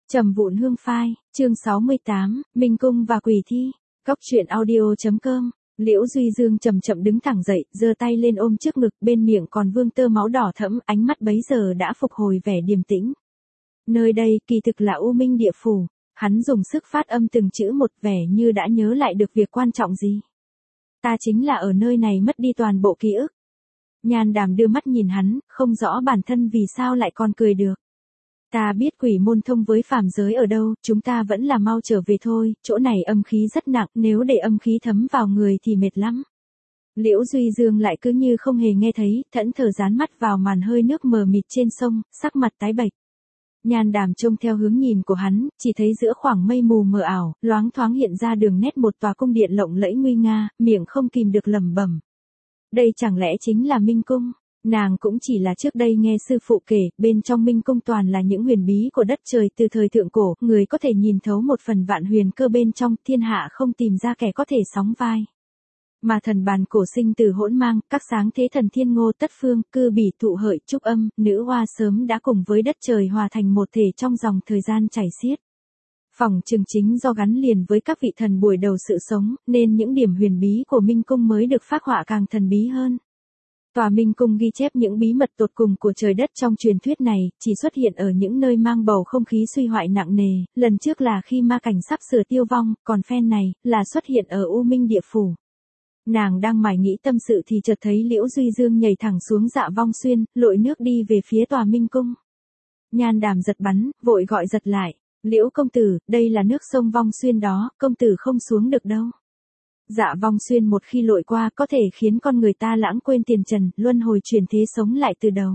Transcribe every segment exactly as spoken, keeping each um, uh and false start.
Trầm vụn hương phai, chương sáu mươi tám, Minh Cung và Quỷ Thi. Cốc truyện audio.com. Liễu Duy Dương chậm chậm đứng thẳng dậy, giơ tay lên ôm trước ngực, bên miệng còn vương tơ máu đỏ thẫm, ánh mắt bấy giờ đã phục hồi vẻ điềm tĩnh. Nơi đây kỳ thực là U Minh địa phủ. Hắn dùng sức phát âm từng chữ một, vẻ như đã nhớ lại được việc quan trọng gì. Ta chính là ở nơi này mất đi toàn bộ ký ức. Nhan Đàm đưa mắt nhìn hắn, không rõ bản thân vì sao lại còn cười được. Ta biết quỷ môn thông với phàm giới ở đâu, chúng ta vẫn là mau trở về thôi, chỗ này âm khí rất nặng, nếu để âm khí thấm vào người thì mệt lắm. Liễu Duy Dương lại cứ như không hề nghe thấy, thẫn thờ dán mắt vào màn hơi nước mờ mịt trên sông, sắc mặt tái bệch. Nhan Đàm trông theo hướng nhìn của hắn, chỉ thấy giữa khoảng mây mù mờ ảo, loáng thoáng hiện ra đường nét một tòa cung điện lộng lẫy nguy nga, miệng không kìm được lẩm bẩm. Đây chẳng lẽ chính là Minh Cung? Nàng cũng chỉ là trước đây nghe sư phụ kể, bên trong Minh Cung toàn là những huyền bí của đất trời từ thời thượng cổ, người có thể nhìn thấu một phần vạn huyền cơ bên trong, thiên hạ không tìm ra kẻ có thể sóng vai. Mà thần bàn cổ sinh từ hỗn mang, các sáng thế thần thiên ngô tất phương, cư bỉ thụ hợi trúc âm, nữ hoa sớm đã cùng với đất trời hòa thành một thể trong dòng thời gian chảy xiết. Phỏng chừng chính do gắn liền với các vị thần buổi đầu sự sống, nên những điểm huyền bí của Minh Cung mới được phác họa càng thần bí hơn. Tòa Minh Cung ghi chép những bí mật tột cùng của trời đất trong truyền thuyết này, chỉ xuất hiện ở những nơi mang bầu không khí suy hoại nặng nề, lần trước là khi ma cảnh sắp sửa tiêu vong, còn phen này, là xuất hiện ở U Minh địa phủ. Nàng đang mải nghĩ tâm sự thì chợt thấy Liễu Duy Dương nhảy thẳng xuống Dạ Vong Xuyên, lội nước đi về phía tòa Minh Cung. Nhan Đàm giật bắn, vội gọi giật lại. Liễu công tử, đây là nước sông Vong Xuyên đó, công tử không xuống được đâu. Dạ Vong Xuyên một khi lội qua có thể khiến con người ta lãng quên tiền trần, luân hồi chuyển thế sống lại từ đầu.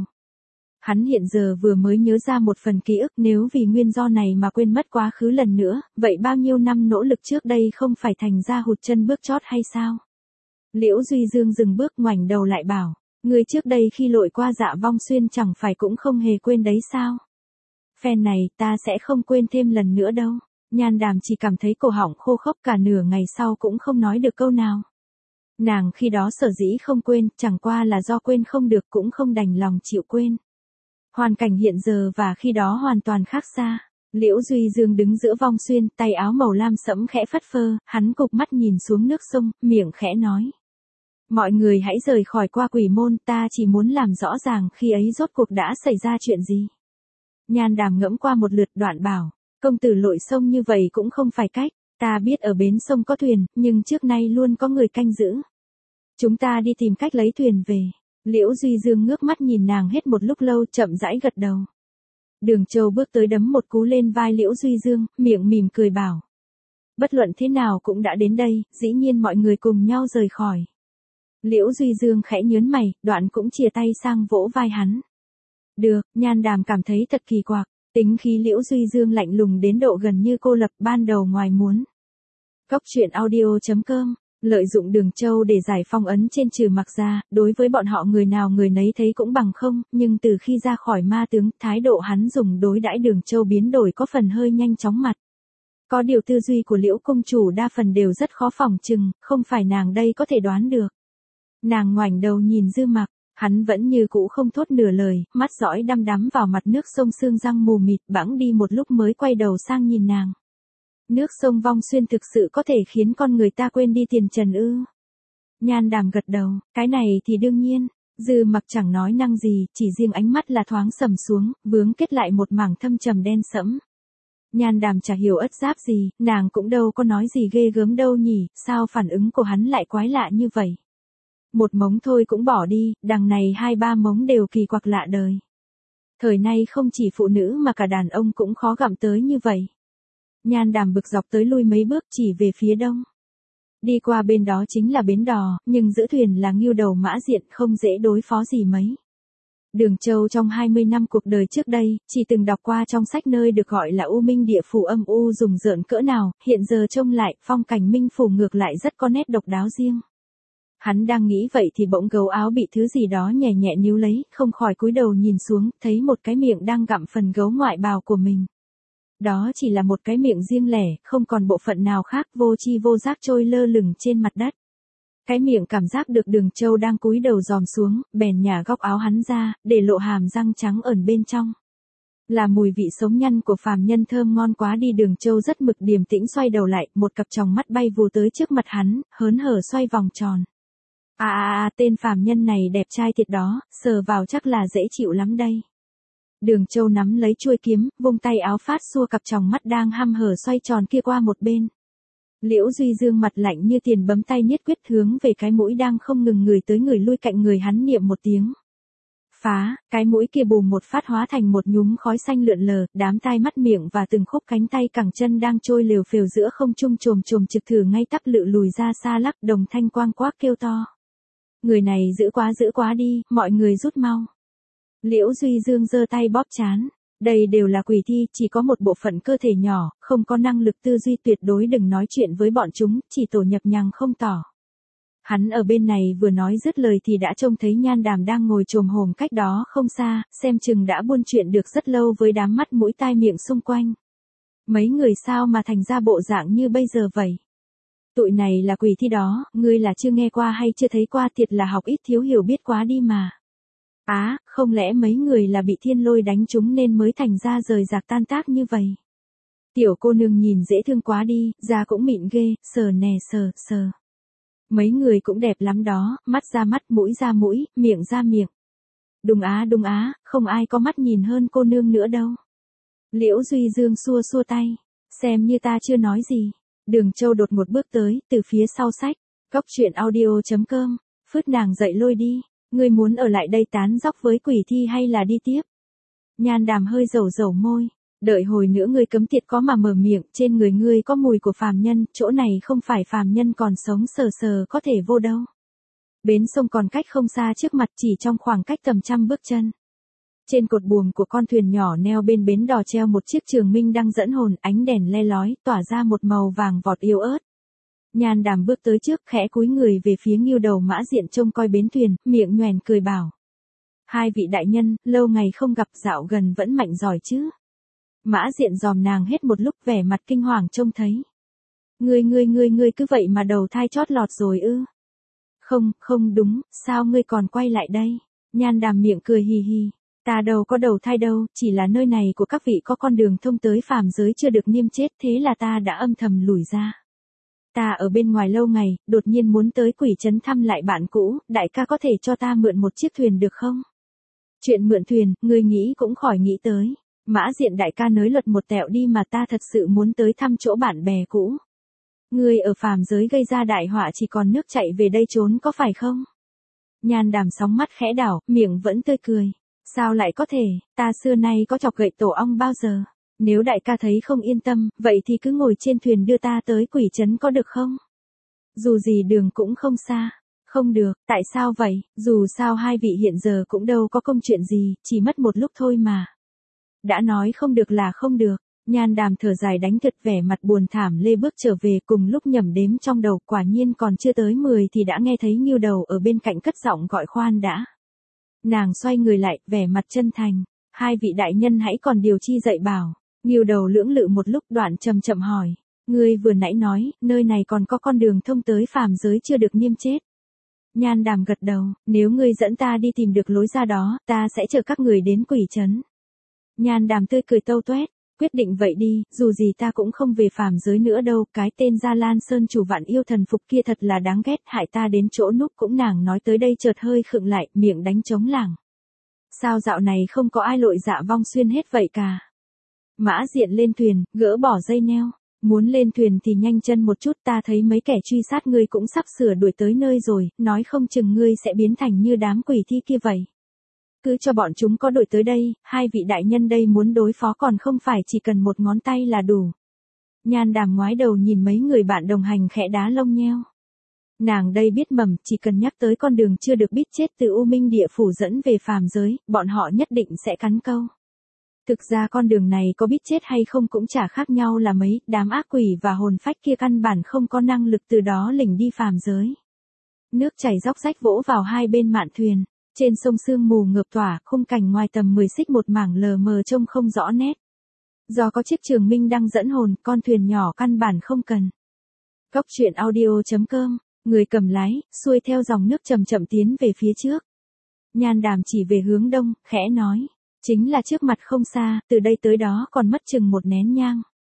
Hắn hiện giờ vừa mới nhớ ra một phần ký ức, nếu vì nguyên do này mà quên mất quá khứ lần nữa, vậy bao nhiêu năm nỗ lực trước đây không phải thành ra hụt chân bước chót hay sao? Liễu Duy Dương dừng bước ngoảnh đầu lại bảo, người trước đây khi lội qua Dạ Vong Xuyên chẳng phải cũng không hề quên đấy sao? Phen này ta sẽ không quên thêm lần nữa đâu. Nhan Đàm chỉ cảm thấy cổ họng khô khốc, cả nửa ngày sau cũng không nói được câu nào. Nàng khi đó sở dĩ không quên, chẳng qua là do quên không được cũng không đành lòng chịu quên. Hoàn cảnh hiện giờ và khi đó hoàn toàn khác xa. Liễu Duy Dương đứng giữa Vong Xuyên, tay áo màu lam sẫm khẽ phất phơ, hắn cụp mắt nhìn xuống nước sông, miệng khẽ nói. Mọi người hãy rời khỏi qua quỷ môn, ta chỉ muốn làm rõ ràng khi ấy rốt cuộc đã xảy ra chuyện gì. Nhan Đàm ngẫm qua một lượt đoạn bảo. Công tử lội sông như vậy cũng không phải cách, ta biết ở bến sông có thuyền, nhưng trước nay luôn có người canh giữ. Chúng ta đi tìm cách lấy thuyền về. Liễu Duy Dương ngước mắt nhìn nàng hết một lúc lâu, chậm rãi gật đầu. Đường Châu bước tới đấm một cú lên vai Liễu Duy Dương, miệng mỉm cười bảo. Bất luận thế nào cũng đã đến đây, dĩ nhiên mọi người cùng nhau rời khỏi. Liễu Duy Dương khẽ nhớn mày, đoạn cũng chìa tay sang vỗ vai hắn. Được, Nhan Đàm cảm thấy thật kỳ quặc. Tính khí Liễu Duy Dương lạnh lùng đến độ gần như cô lập, ban đầu ngoài muốn. Cốc truyện audio.com. Lợi dụng Đường Châu để giải phong ấn trên Trừ Mặc ra, đối với bọn họ người nào người nấy thấy cũng bằng không, nhưng từ khi ra khỏi ma tướng, thái độ hắn dùng đối đãi Đường Châu biến đổi có phần hơi nhanh chóng mặt. Có điều tư duy của Liễu công chủ đa phần đều rất khó phòng chừng, không phải nàng đây có thể đoán được. Nàng ngoảnh đầu nhìn Dư Mặc. Hắn vẫn như cũ không thốt nửa lời, mắt dõi đăm đắm vào mặt nước sông sương răng mù mịt, bẵng đi một lúc mới quay đầu sang nhìn nàng. Nước sông Vong Xuyên thực sự có thể khiến con người ta quên đi tiền trần ư? Nhan Đàm gật đầu, cái này thì đương nhiên. Dư Mặc chẳng nói năng gì, chỉ riêng ánh mắt là thoáng sầm xuống, vướng kết lại một mảng thâm trầm đen sẫm. Nhan Đàm chả hiểu ất giáp gì, nàng cũng đâu có nói gì ghê gớm đâu nhỉ, sao phản ứng của hắn lại quái lạ như vậy? Một mống thôi cũng bỏ đi, đằng này hai ba mống đều kỳ quặc lạ đời. Thời nay không chỉ phụ nữ mà cả đàn ông cũng khó gặm tới như vậy. Nhan Đàm bực dọc tới lui mấy bước chỉ về phía đông. Đi qua bên đó chính là bến đò, nhưng giữa thuyền là ngưu đầu mã diện, không dễ đối phó gì mấy. Đường Châu trong hai mươi năm cuộc đời trước đây, chỉ từng đọc qua trong sách nơi được gọi là U Minh địa phủ âm u rùng rợn cỡ nào, hiện giờ trông lại, phong cảnh Minh phủ ngược lại rất có nét độc đáo riêng. Hắn đang nghĩ vậy thì bỗng gấu áo bị thứ gì đó nhẹ nhẹ níu lấy, không khỏi cúi đầu nhìn xuống, thấy một cái miệng đang gặm phần gấu ngoại bào của mình. Đó chỉ là một cái miệng riêng lẻ, không còn bộ phận nào khác, vô chi vô giác trôi lơ lửng trên mặt đất. Cái miệng cảm giác được Đường Châu đang cúi đầu dòm xuống, bèn nhả góc áo hắn ra, để lộ hàm răng trắng ẩn bên trong. Là mùi vị sống nhăn của phàm nhân thơm ngon quá đi. Đường Châu rất mực điềm tĩnh xoay đầu lại, một cặp tròng mắt bay vù tới trước mặt hắn, hớn hở xoay vòng tròn. À à à, tên phàm nhân này đẹp trai thiệt đó, sờ vào chắc là dễ chịu lắm đây. Đường Châu nắm lấy chuôi kiếm, vung tay áo phát xua cặp tròng mắt đang hăm hở xoay tròn kia qua một bên. Liễu Duy Dương mặt lạnh như tiền bấm tay niết quyết hướng về cái mũi đang không ngừng người tới người lui cạnh người hắn niệm một tiếng. Phá, cái mũi kia bùm một phát hóa thành một nhúm khói xanh lượn lờ, đám tai mắt miệng và từng khúc cánh tay cẳng chân đang trôi lều phều giữa không trung chồm chồm trực thử ngay tắp lự lùi ra xa lắc đồng thanh quang quác kêu to. Người này giữ quá giữ quá đi, mọi người rút mau. Liễu Duy Dương giơ tay bóp trán. Đây đều là quỷ thi, chỉ có một bộ phận cơ thể nhỏ, không có năng lực tư duy tuyệt đối đừng nói chuyện với bọn chúng, chỉ tổ nhập nhằng không tỏ. Hắn ở bên này vừa nói dứt lời thì đã trông thấy Nhan Đàm đang ngồi chồm hổm cách đó không xa, xem chừng đã buôn chuyện được rất lâu với đám mắt mũi tai miệng xung quanh. Mấy người sao mà thành ra bộ dạng như bây giờ vậy? Tụi này là quỷ thi đó, ngươi là chưa nghe qua hay chưa thấy qua, thiệt là học ít thiếu hiểu biết quá đi mà. Á, à, không lẽ mấy người là bị thiên lôi đánh chúng nên mới thành ra rời rạc tan tác như vậy? Tiểu cô nương nhìn dễ thương quá đi, da cũng mịn ghê, sờ nè sờ, sờ. Mấy người cũng đẹp lắm đó, mắt ra mắt, mũi ra mũi, miệng ra miệng. Đúng á đúng á, không ai có mắt nhìn hơn cô nương nữa đâu. Liễu Duy Dương xua xua tay, xem như ta chưa nói gì. Đường Châu đột một bước tới, từ phía sau sách, cóc truyện audio chấm com, phứt nàng dậy lôi đi. Ngươi muốn ở lại đây tán dóc với quỷ thi hay là đi tiếp? Nhan Đàm hơi dầu dầu môi, đợi hồi nữa ngươi cấm tiệt có mà mở miệng, trên người ngươi có mùi của phàm nhân, chỗ này không phải phàm nhân còn sống sờ sờ có thể vô đâu. Bến sông còn cách không xa trước mặt, chỉ trong khoảng cách tầm trăm bước chân. Trên cột buồm của con thuyền nhỏ neo bên bến đò treo một chiếc trường minh đang dẫn hồn, ánh đèn le lói, tỏa ra một màu vàng vọt yếu ớt. Nhan Đàm bước tới trước, khẽ cúi người về phía Ngưu Đầu Mã Diện trông coi bến thuyền, miệng nhoẻn cười bảo. Hai vị đại nhân, lâu ngày không gặp, dạo gần vẫn mạnh giỏi chứ. Mã Diện dòm nàng hết một lúc, vẻ mặt kinh hoàng trông thấy. Ngươi ngươi ngươi ngươi cứ vậy mà đầu thai chót lọt rồi ư? Không, không đúng, sao ngươi còn quay lại đây? Nhan Đàm miệng cười hì hì. Ta đâu có đầu thai đâu, chỉ là nơi này của các vị có con đường thông tới phàm giới chưa được niêm chết, thế là ta đã âm thầm lùi ra. Ta ở bên ngoài lâu ngày, đột nhiên muốn tới quỷ trấn thăm lại bạn cũ, đại ca có thể cho ta mượn một chiếc thuyền được không? Chuyện mượn thuyền, ngươi nghĩ cũng khỏi nghĩ tới. Mã Diện đại ca nới luật một tẹo đi mà ta thật sự muốn tới thăm chỗ bạn bè cũ. Ngươi ở phàm giới gây ra đại họa chỉ còn nước chạy về đây trốn có phải không? Nhan Đàm sóng mắt khẽ đảo, miệng vẫn tươi cười. Sao lại có thể, ta xưa nay có chọc gậy tổ ong bao giờ? Nếu đại ca thấy không yên tâm, vậy thì cứ ngồi trên thuyền đưa ta tới quỷ trấn có được không? Dù gì đường cũng không xa. Không được, tại sao vậy? Dù sao hai vị hiện giờ cũng đâu có công chuyện gì, chỉ mất một lúc thôi mà. Đã nói không được là không được. Nhan Đàm thở dài đánh thật vẻ mặt buồn thảm lê bước trở về, cùng lúc nhẩm đếm trong đầu, quả nhiên còn chưa tới mười thì đã nghe thấy Ngưu Đầu ở bên cạnh cất giọng gọi khoan đã. Nàng xoay người lại, vẻ mặt chân thành. Hai vị đại nhân hãy còn điều chi dạy bảo. Ngưu Đầu lưỡng lự một lúc đoạn chậm chậm hỏi. Ngươi vừa nãy nói, nơi này còn có con đường thông tới phàm giới chưa được niêm chết. Nhan Đàm gật đầu, nếu ngươi dẫn ta đi tìm được lối ra đó, ta sẽ chở các người đến quỷ trấn. Nhan Đàm tươi cười tâu tuét, quyết định vậy đi, dù gì ta cũng không về phàm giới nữa đâu, cái tên Gia Lan Sơn chủ vạn yêu thần phục kia thật là đáng ghét, hại ta đến chỗ núp cũng. Nàng nói tới đây chợt hơi khựng lại, miệng đánh trống lảng. Sao dạo này không có ai lội dạ vong xuyên hết vậy cả? Mã Diện lên thuyền, gỡ bỏ dây neo. Muốn lên thuyền thì nhanh chân một chút, ta thấy mấy kẻ truy sát ngươi cũng sắp sửa đuổi tới nơi rồi, nói không chừng ngươi sẽ biến thành như đám quỷ thi kia vậy. Cứ cho bọn chúng có đuổi tới đây, hai vị đại nhân đây muốn đối phó còn không phải chỉ cần một ngón tay là đủ. Nhan Đàm ngoái đầu nhìn mấy người bạn đồng hành khẽ đá lông nheo. Nàng đây biết mầm, chỉ cần nhắc tới con đường chưa được biết chết từ U Minh địa phủ dẫn về phàm giới, bọn họ nhất định sẽ cắn câu. Thực ra con đường này có biết chết hay không cũng chả khác nhau là mấy, đám ác quỷ và hồn phách kia căn bản không có năng lực từ đó lỉnh đi phàm giới. Nước chảy róc rách vỗ vào hai bên mạn thuyền, trên sông sương mù ngợp tỏa, khung cảnh ngoài tầm mười xích một mảng lờ mờ trông không rõ nét. Do có chiếc trường minh đang dẫn hồn, con thuyền nhỏ căn bản không cần. Cóc truyện audio chấm com, người cầm lái, xuôi theo dòng nước chậm chậm tiến về phía trước. Nhan Đàm chỉ về hướng đông, khẽ nói. Chính là trước mặt không xa, từ đây tới đó còn mất chừng một nén nhang.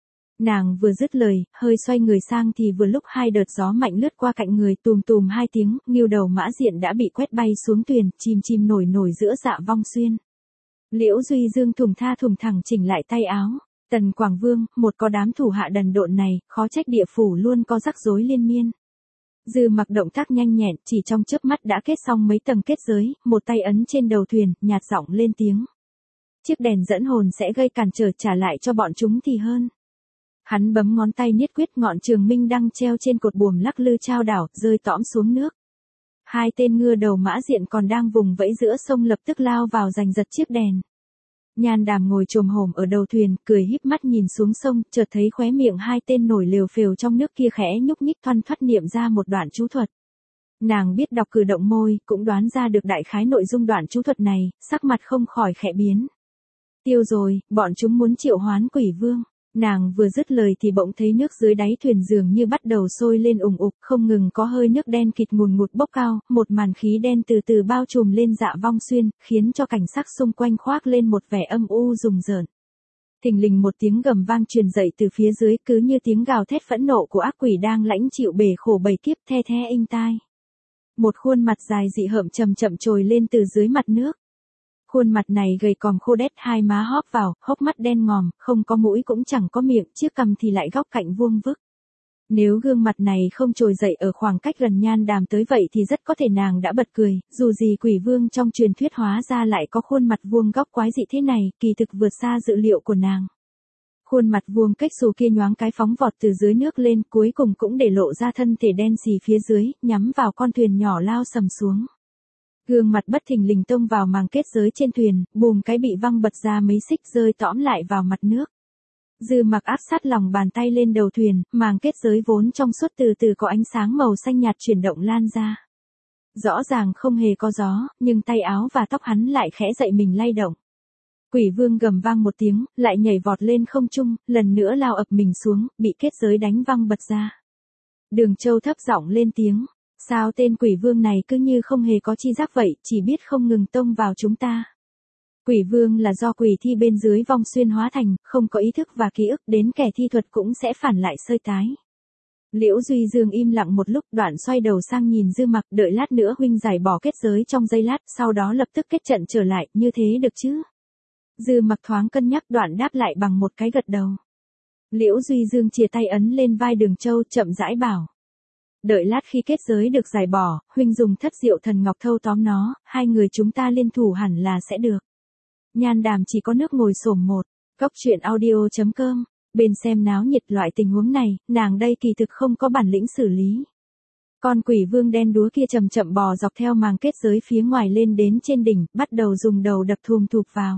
Nàng vừa dứt lời, hơi xoay người sang thì vừa lúc hai đợt gió mạnh lướt qua cạnh người, tùm tùm hai tiếng, Ngưu Đầu Mã Diện đã bị quét bay xuống tuyền, chìm chìm nổi nổi giữa Dạ Vong Xuyên. Liễu Duy Dương thùng tha thùng thẳng chỉnh lại tay áo. Tần Quảng Vương, một có đám thủ hạ đần độn này, khó trách địa phủ luôn có rắc rối liên miên. Dư Mặc động tác nhanh nhẹn, chỉ trong chớp mắt đã kết xong mấy tầng kết giới, một tay ấn trên đầu thuyền, nhạt giọng lên tiếng. Chiếc đèn dẫn hồn sẽ gây cản trở, trả lại cho bọn chúng thì hơn. Hắn bấm ngón tay niết quyết, ngọn trường minh đăng treo trên cột buồm lắc lư chao đảo, rơi tõm xuống nước. Hai tên Ngưu Đầu Mã Diện còn đang vùng vẫy giữa sông lập tức lao vào giành giật chiếc đèn. Nhan Đàm ngồi chồm hổm ở đầu thuyền, cười híp mắt nhìn xuống sông, chợt thấy khóe miệng hai tên nổi lều phều trong nước kia khẽ nhúc nhích, thoăn thoắt niệm ra một đoạn chú thuật. Nàng biết đọc cử động môi, cũng đoán ra được đại khái nội dung đoạn chú thuật này, sắc mặt không khỏi khẽ biến. Tiêu rồi, bọn chúng muốn triệu hoán Quỷ Vương. Nàng vừa dứt lời thì bỗng thấy nước dưới đáy thuyền dường như bắt đầu sôi lên ùng ục, không ngừng có hơi nước đen kịt ngùn ngụt bốc cao, một màn khí đen từ từ bao trùm lên Dạ Vong Xuyên, khiến cho cảnh sắc xung quanh khoác lên một vẻ âm u rùng rợn. Thình lình một tiếng gầm vang truyền dậy từ phía dưới, cứ như tiếng gào thét phẫn nộ của ác quỷ đang lãnh chịu bể khổ bầy kiếp, the the inh tai. Một khuôn mặt dài dị hợm chậm chậm trồi lên từ dưới mặt nước. Khuôn mặt này gầy còm khô đét, hai má hóp vào, hốc mắt đen ngòm, không có mũi cũng chẳng có miệng, chiếc cằm thì lại góc cạnh vuông vức. Nếu gương mặt này không trồi dậy ở khoảng cách gần Nhan Đàm tới vậy thì rất có thể nàng đã bật cười, dù gì Quỷ Vương trong truyền thuyết hóa ra lại có khuôn mặt vuông góc quái dị thế này, kỳ thực vượt xa dự liệu của nàng. Khuôn mặt vuông cách xù kia nhoáng cái phóng vọt từ dưới nước lên, cuối cùng cũng để lộ ra thân thể đen xì phía dưới, nhắm vào con thuyền nhỏ lao sầm xuống. Gương mặt bất thình lình tông vào màng kết giới trên thuyền, bùm cái bị văng bật ra mấy xích, rơi tõm lại vào mặt nước. Dư Mặc áp sát lòng bàn tay lên đầu thuyền, màng kết giới vốn trong suốt từ từ có ánh sáng màu xanh nhạt chuyển động lan ra. Rõ ràng không hề có gió, nhưng tay áo và tóc hắn lại khẽ dậy mình lay động. Quỷ Vương gầm vang một tiếng, lại nhảy vọt lên không trung, lần nữa lao ập mình xuống, bị kết giới đánh văng bật ra. Đường Châu thấp giọng lên tiếng. Sao tên Quỷ Vương này cứ như không hề có chi giác vậy, chỉ biết không ngừng tông vào chúng ta. Quỷ Vương là do quỷ thi bên dưới Vong Xuyên hóa thành, không có ý thức và ký ức, đến kẻ thi thuật cũng sẽ phản lại sơi tái. Liễu Duy Dương im lặng một lúc, đoạn xoay đầu sang nhìn Dư Mặc, đợi lát nữa huynh giải bỏ kết giới trong giây lát, sau đó lập tức kết trận trở lại, như thế được chứ? Dư Mặc thoáng cân nhắc, đoạn đáp lại bằng một cái gật đầu. Liễu Duy Dương chìa tay ấn lên vai Đường Châu, chậm rãi bảo. Đợi lát khi kết giới được giải bỏ, huynh dùng thất diệu thần ngọc thâu tóm nó, hai người chúng ta liên thủ hẳn là sẽ được. Nhan Đàm chỉ có nước ngồi xổm một. Góc truyện audio chấm com. Bên xem náo nhiệt loại tình huống này, nàng đây kỳ thực không có bản lĩnh xử lý. Con Quỷ Vương đen đúa kia chậm chậm bò dọc theo màng kết giới phía ngoài lên đến trên đỉnh, bắt đầu dùng đầu đập thùm thụp vào.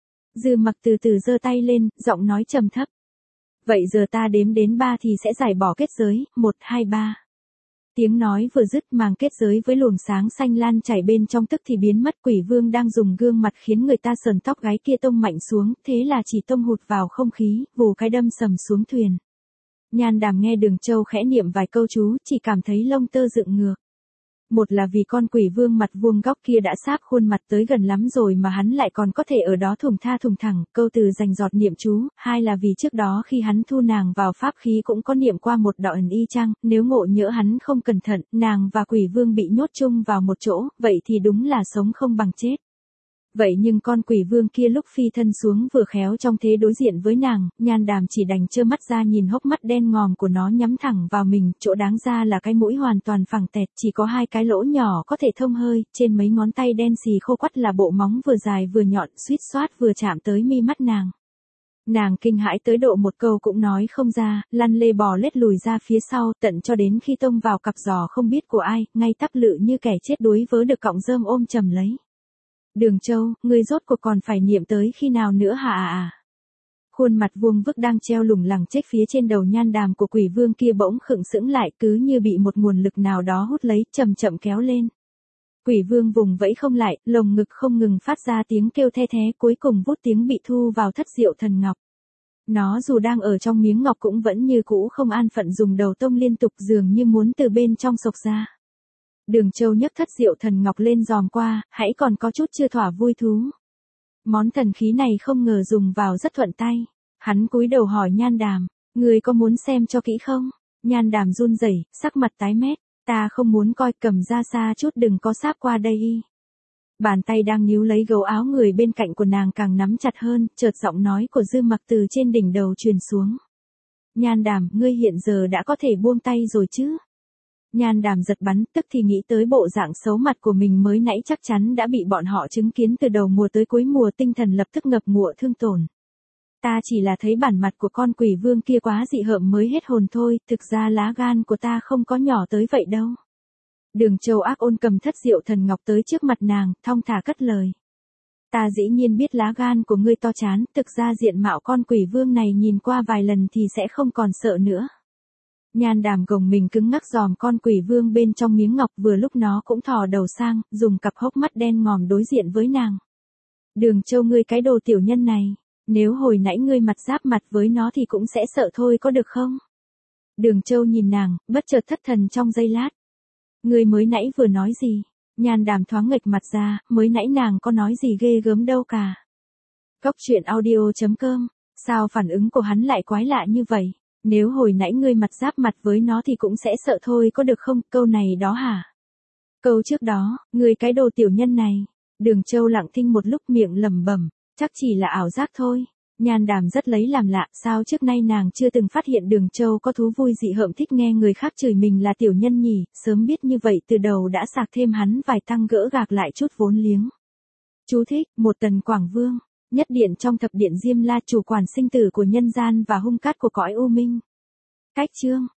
Dư Mặc từ từ giơ tay lên, giọng nói trầm thấp. Vậy giờ ta đếm đến ba thì sẽ giải bỏ kết giới, một, hai, ba. Tiếng nói vừa dứt, màng kết giới với luồng sáng xanh lan chảy bên trong tức thì biến mất. Quỷ Vương đang dùng gương mặt khiến người ta sờn tóc gáy kia tông mạnh xuống, thế là chỉ tông hụt vào không khí, vù cái đâm sầm xuống thuyền. Nhan Đàm nghe Đường Châu khẽ niệm vài câu chú, chỉ cảm thấy lông tơ dựng ngược. Một là vì con Quỷ Vương mặt vuông góc kia đã sáp khuôn mặt tới gần lắm rồi mà hắn lại còn có thể ở đó thùng tha thùng thẳng, câu từ dành giọt niệm chú. Hai là vì trước đó khi hắn thu nàng vào pháp khí cũng có niệm qua một đoạn y chang, nếu ngộ nhỡ hắn không cẩn thận, nàng và Quỷ Vương bị nhốt chung vào một chỗ, vậy thì đúng là sống không bằng chết. Vậy nhưng con Quỷ Vương kia lúc phi thân xuống vừa khéo trong thế đối diện với nàng, Nhan Đàm chỉ đành trơ mắt ra nhìn hốc mắt đen ngòm của nó nhắm thẳng vào mình, chỗ đáng ra là cái mũi hoàn toàn phẳng tẹt, chỉ có hai cái lỗ nhỏ có thể thông hơi, trên mấy ngón tay đen xì khô quắt là bộ móng vừa dài vừa nhọn, suýt soát vừa chạm tới mi mắt nàng. Nàng kinh hãi tới độ một câu cũng nói không ra, lăn lê bò lết lùi ra phía sau, tận cho đến khi tông vào cặp giò không biết của ai, ngay tắp lự như kẻ chết đuối vớ được cọng rơm ôm chầm lấy. Đường Châu, ngươi rốt cuộc còn phải niệm tới khi nào nữa hả à à? Khuôn mặt vuông vức đang treo lủng lẳng chết phía trên đầu Nhan Đàm của Quỷ Vương kia bỗng khựng sững lại, cứ như bị một nguồn lực nào đó hút lấy, chậm chậm kéo lên. Quỷ Vương vùng vẫy không lại, lồng ngực không ngừng phát ra tiếng kêu the thé, cuối cùng vút tiếng bị thu vào thất diệu thần ngọc. Nó dù đang ở trong miếng ngọc cũng vẫn như cũ không an phận dùng đầu tông liên tục, dường như muốn từ bên trong xộc ra. Đường Châu nhấc thất diệu thần ngọc lên giòm qua, hãy còn có chút chưa thỏa vui thú. Món thần khí này không ngờ dùng vào rất thuận tay. Hắn cúi đầu hỏi Nhan Đàm, ngươi có muốn xem cho kỹ không? Nhan Đàm run rẩy, sắc mặt tái mét, ta không muốn coi, cầm ra xa chút đừng có sáp qua đây y. Bàn tay đang níu lấy gấu áo người bên cạnh của nàng càng nắm chặt hơn, chợt giọng nói của Dư Mặc từ trên đỉnh đầu truyền xuống. Nhan Đàm, ngươi hiện giờ đã có thể buông tay rồi chứ? Nhan Đàm giật bắn, tức thì nghĩ tới bộ dạng xấu mặt của mình mới nãy chắc chắn đã bị bọn họ chứng kiến từ đầu mùa tới cuối mùa, tinh thần lập tức ngập ngụa thương tổn. Ta chỉ là thấy bản mặt của con quỷ vương kia quá dị hợm mới hết hồn thôi, thực ra lá gan của ta không có nhỏ tới vậy đâu. Đường Châu ác ôn cầm thất diệu thần ngọc tới trước mặt nàng, thong thả cất lời. Ta dĩ nhiên biết lá gan của ngươi to chán, thực ra diện mạo con quỷ vương này nhìn qua vài lần thì sẽ không còn sợ nữa. Nhan Đàm gồng mình cứng ngắc dòm con quỷ vương bên trong miếng ngọc, vừa lúc nó cũng thò đầu sang, dùng cặp hốc mắt đen ngòm đối diện với nàng. Đường Châu, ngươi cái đồ tiểu nhân này, nếu hồi nãy ngươi mặt giáp mặt với nó thì cũng sẽ sợ thôi có được không? Đường Châu nhìn nàng, bất chợt thất thần trong giây lát. Ngươi mới nãy vừa nói gì? Nhan Đàm thoáng nghệch mặt ra, mới nãy nàng có nói gì ghê gớm đâu cả. Cốc truyện audio chấm com, sao phản ứng của hắn lại quái lạ như vậy? Nếu hồi nãy ngươi mặt giáp mặt với nó thì cũng sẽ sợ thôi có được không? Câu này đó hả? Câu trước đó, ngươi cái đồ tiểu nhân này. Đường Châu lặng thinh một lúc, miệng lẩm bẩm, chắc chỉ là ảo giác thôi. Nhan Đàm rất lấy làm lạ, sao trước nay nàng chưa từng phát hiện Đường Châu có thú vui dị hợm thích nghe người khác chửi mình là tiểu nhân nhỉ, sớm biết như vậy từ đầu đã sạc thêm hắn vài tăng gỡ gạc lại chút vốn liếng. Chú thích, một Tần Quảng Vương, nhất điện trong thập điện Diêm La, chủ quản sinh tử của nhân gian và hung cát của cõi u minh. Cách chương